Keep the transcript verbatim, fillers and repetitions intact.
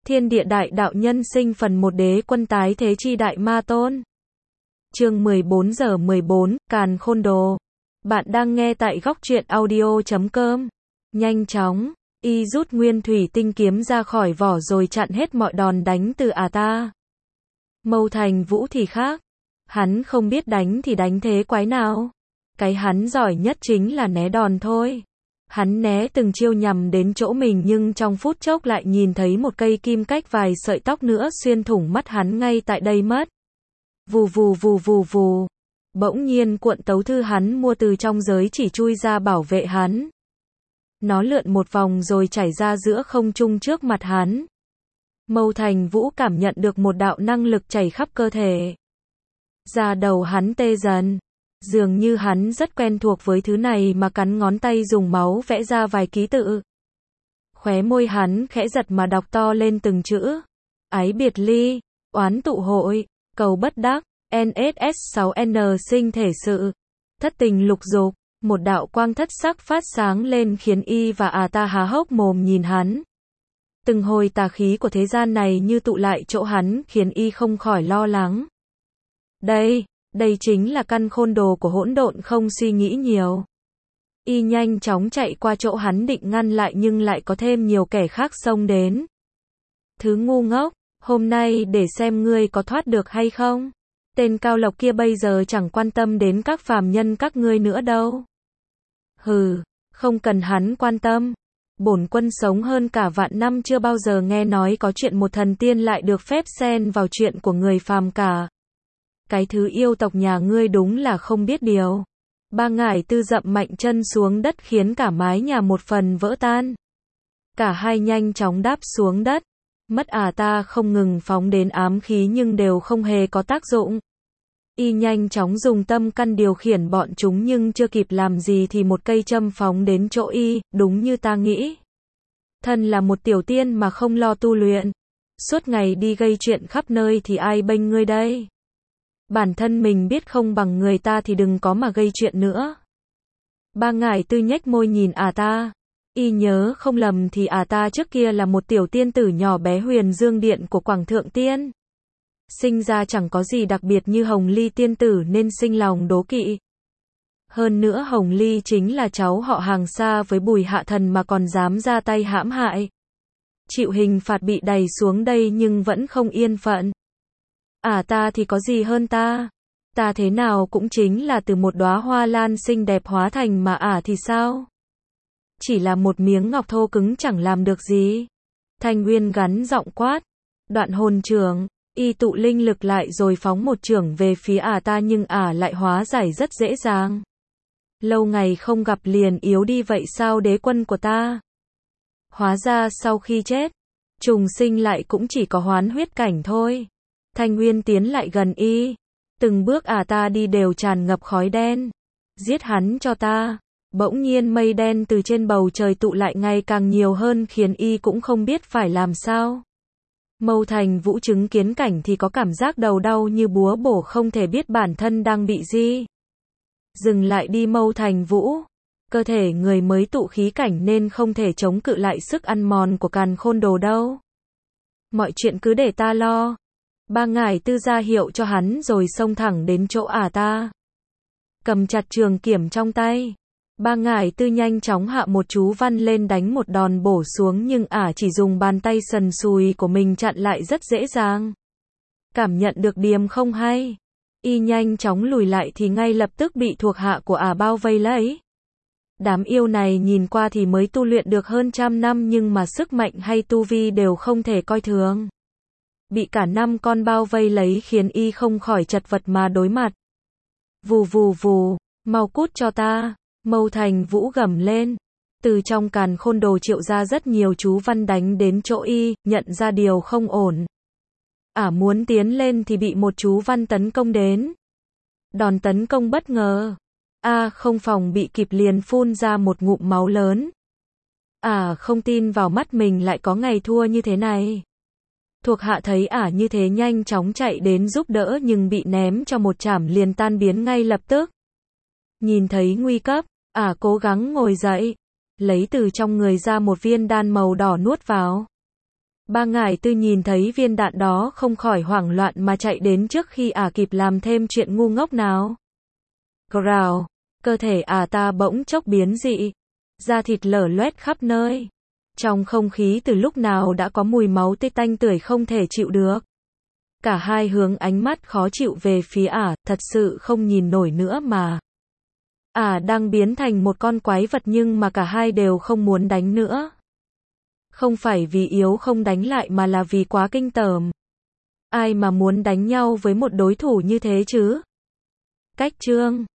Thiên địa đại đạo nhân sinh phần một đế quân tái thế chi đại ma tôn. Chương mười bốn giờ mười bốn, Càn Khôn Đồ. Bạn đang nghe tại góc truyện audio chấm com. Nhanh chóng, y rút nguyên thủy tinh kiếm ra khỏi vỏ rồi chặn hết mọi đòn đánh từ ả ta. Mâu Thành Vũ thì khác. Hắn không biết đánh thì đánh thế quái nào. Cái hắn giỏi nhất chính là né đòn thôi. Hắn né từng chiêu nhằm đến chỗ mình nhưng trong phút chốc lại nhìn thấy một cây kim cách vài sợi tóc nữa xuyên thủng mắt hắn ngay tại đây mất. Vù vù vù vù vù. Bỗng nhiên cuộn tấu thư hắn mua từ trong giới chỉ chui ra bảo vệ hắn. Nó lượn một vòng rồi chảy ra giữa không trung trước mặt hắn. Mâu Thành Vũ cảm nhận được một đạo năng lực chảy khắp cơ thể. Da đầu hắn tê dần. Dường như hắn rất quen thuộc với thứ này mà cắn ngón tay dùng máu vẽ ra vài ký tự. Khóe môi hắn khẽ giật mà đọc to lên từng chữ. Ái biệt ly, oán tụ hội, cầu bất đắc, en ét ét sáu en sinh thể sự, thất tình lục dục. Một đạo quang thất sắc phát sáng lên khiến y và à ta há hốc mồm nhìn hắn. Từng hồi tà khí của thế gian này như tụ lại chỗ hắn khiến y không khỏi lo lắng. Đây, đây chính là căn khôn đồ của hỗn độn. Không suy nghĩ nhiều, y nhanh chóng chạy qua chỗ hắn định ngăn lại nhưng lại có thêm nhiều kẻ khác xông đến. Thứ ngu ngốc, hôm nay để xem ngươi có thoát được hay không. Tên Cao Lộc kia bây giờ chẳng quan tâm đến các phàm nhân các ngươi nữa đâu. Hừ, không cần hắn quan tâm. Bổn quân sống hơn cả vạn năm chưa bao giờ nghe nói có chuyện một thần tiên lại được phép xen vào chuyện của người phàm cả. Cái thứ yêu tộc nhà ngươi đúng là không biết điều. Ba ngải tư dậm mạnh chân xuống đất khiến cả mái nhà một phần vỡ tan. Cả hai nhanh chóng đáp xuống đất. Mất à ta không ngừng phóng đến ám khí nhưng đều không hề có tác dụng. Y nhanh chóng dùng tâm căn điều khiển bọn chúng nhưng chưa kịp làm gì thì một cây châm phóng đến chỗ y, đúng như ta nghĩ. Thân là một tiểu tiên mà không lo tu luyện. Suốt ngày đi gây chuyện khắp nơi thì ai bênh ngươi đây? Bản thân mình biết không bằng người ta thì đừng có mà gây chuyện nữa. Ba ngải tư nhếch môi nhìn à ta. Y nhớ không lầm thì à ta trước kia là một tiểu tiên tử nhỏ bé huyền dương điện của Quảng Thượng Tiên. Sinh ra chẳng có gì đặc biệt như Hồng Ly tiên tử nên sinh lòng đố kỵ. Hơn nữa Hồng Ly chính là cháu họ hàng xa với Bùi Hạ Thần mà còn dám ra tay hãm hại. Chịu hình phạt bị đày xuống đây nhưng vẫn không yên phận. À ta thì có gì hơn ta? Ta thế nào cũng chính là từ một đóa hoa lan xinh đẹp hóa thành mà ả à thì sao? Chỉ là một miếng ngọc thô cứng chẳng làm được gì. Thanh Nguyên gắn giọng quát. Đoạn hồn trưởng, y tụ linh lực lại rồi phóng một chưởng về phía ả à ta nhưng ả à lại hóa giải rất dễ dàng. Lâu ngày không gặp liền yếu đi vậy sao đế quân của ta? Hóa ra sau khi chết, trùng sinh lại cũng chỉ có hoán huyết cảnh thôi. Thanh Nguyên tiến lại gần y. Từng bước ả à ta đi đều tràn ngập khói đen. Giết hắn cho ta. Bỗng nhiên mây đen từ trên bầu trời tụ lại ngày càng nhiều hơn khiến y cũng không biết phải làm sao. Mâu Thành Vũ chứng kiến cảnh thì có cảm giác đầu đau như búa bổ không thể biết bản thân đang bị gì. Dừng lại đi Mâu Thành Vũ. Cơ thể người mới tụ khí cảnh nên không thể chống cự lại sức ăn mòn của Càn Khôn Đồ đâu. Mọi chuyện cứ để ta lo. Ba ngải tư ra hiệu cho hắn rồi xông thẳng đến chỗ ả à ta. Cầm chặt trường kiếm trong tay. Ba ngải tư nhanh chóng hạ một chú văn lên đánh một đòn bổ xuống nhưng ả à chỉ dùng bàn tay sần sùi của mình chặn lại rất dễ dàng. Cảm nhận được điềm không hay. Y nhanh chóng lùi lại thì ngay lập tức bị thuộc hạ của ả à bao vây lấy. Đám yêu này nhìn qua thì mới tu luyện được hơn trăm năm nhưng mà sức mạnh hay tu vi đều không thể coi thường. Bị cả năm con bao vây lấy khiến y không khỏi chật vật mà đối mặt. Vù vù vù, mau cút cho ta. Mâu Thành Vũ gầm lên. Từ trong Càn Khôn Đồ triệu ra rất nhiều chú văn đánh đến chỗ y, nhận ra điều không ổn. Ả à muốn tiến lên thì bị một chú văn tấn công đến. Đòn tấn công bất ngờ. A à, không phòng bị kịp liền phun ra một ngụm máu lớn. Ả à, không tin vào mắt mình lại có ngày thua như thế này. Thuộc hạ thấy ả à như thế nhanh chóng chạy đến giúp đỡ nhưng bị ném cho một chảm liền tan biến ngay lập tức. Nhìn thấy nguy cấp, ả à cố gắng ngồi dậy, lấy từ trong người ra một viên đan màu đỏ nuốt vào. Ba ngải tư nhìn thấy viên đạn đó không khỏi hoảng loạn mà chạy đến trước khi ả kịp làm thêm chuyện ngu ngốc nào. Growl, cơ thể ả ta bỗng chốc biến dị, da thịt lở loét khắp nơi. Trong không khí từ lúc nào đã có mùi máu tươi tanh tưởi không thể chịu được. Cả hai hướng ánh mắt khó chịu về phía ả, thật sự không nhìn nổi nữa mà. Ả đang biến thành một con quái vật nhưng mà cả hai đều không muốn đánh nữa. Không phải vì yếu không đánh lại mà là vì quá kinh tởm. Ai mà muốn đánh nhau với một đối thủ như thế chứ? Cách chương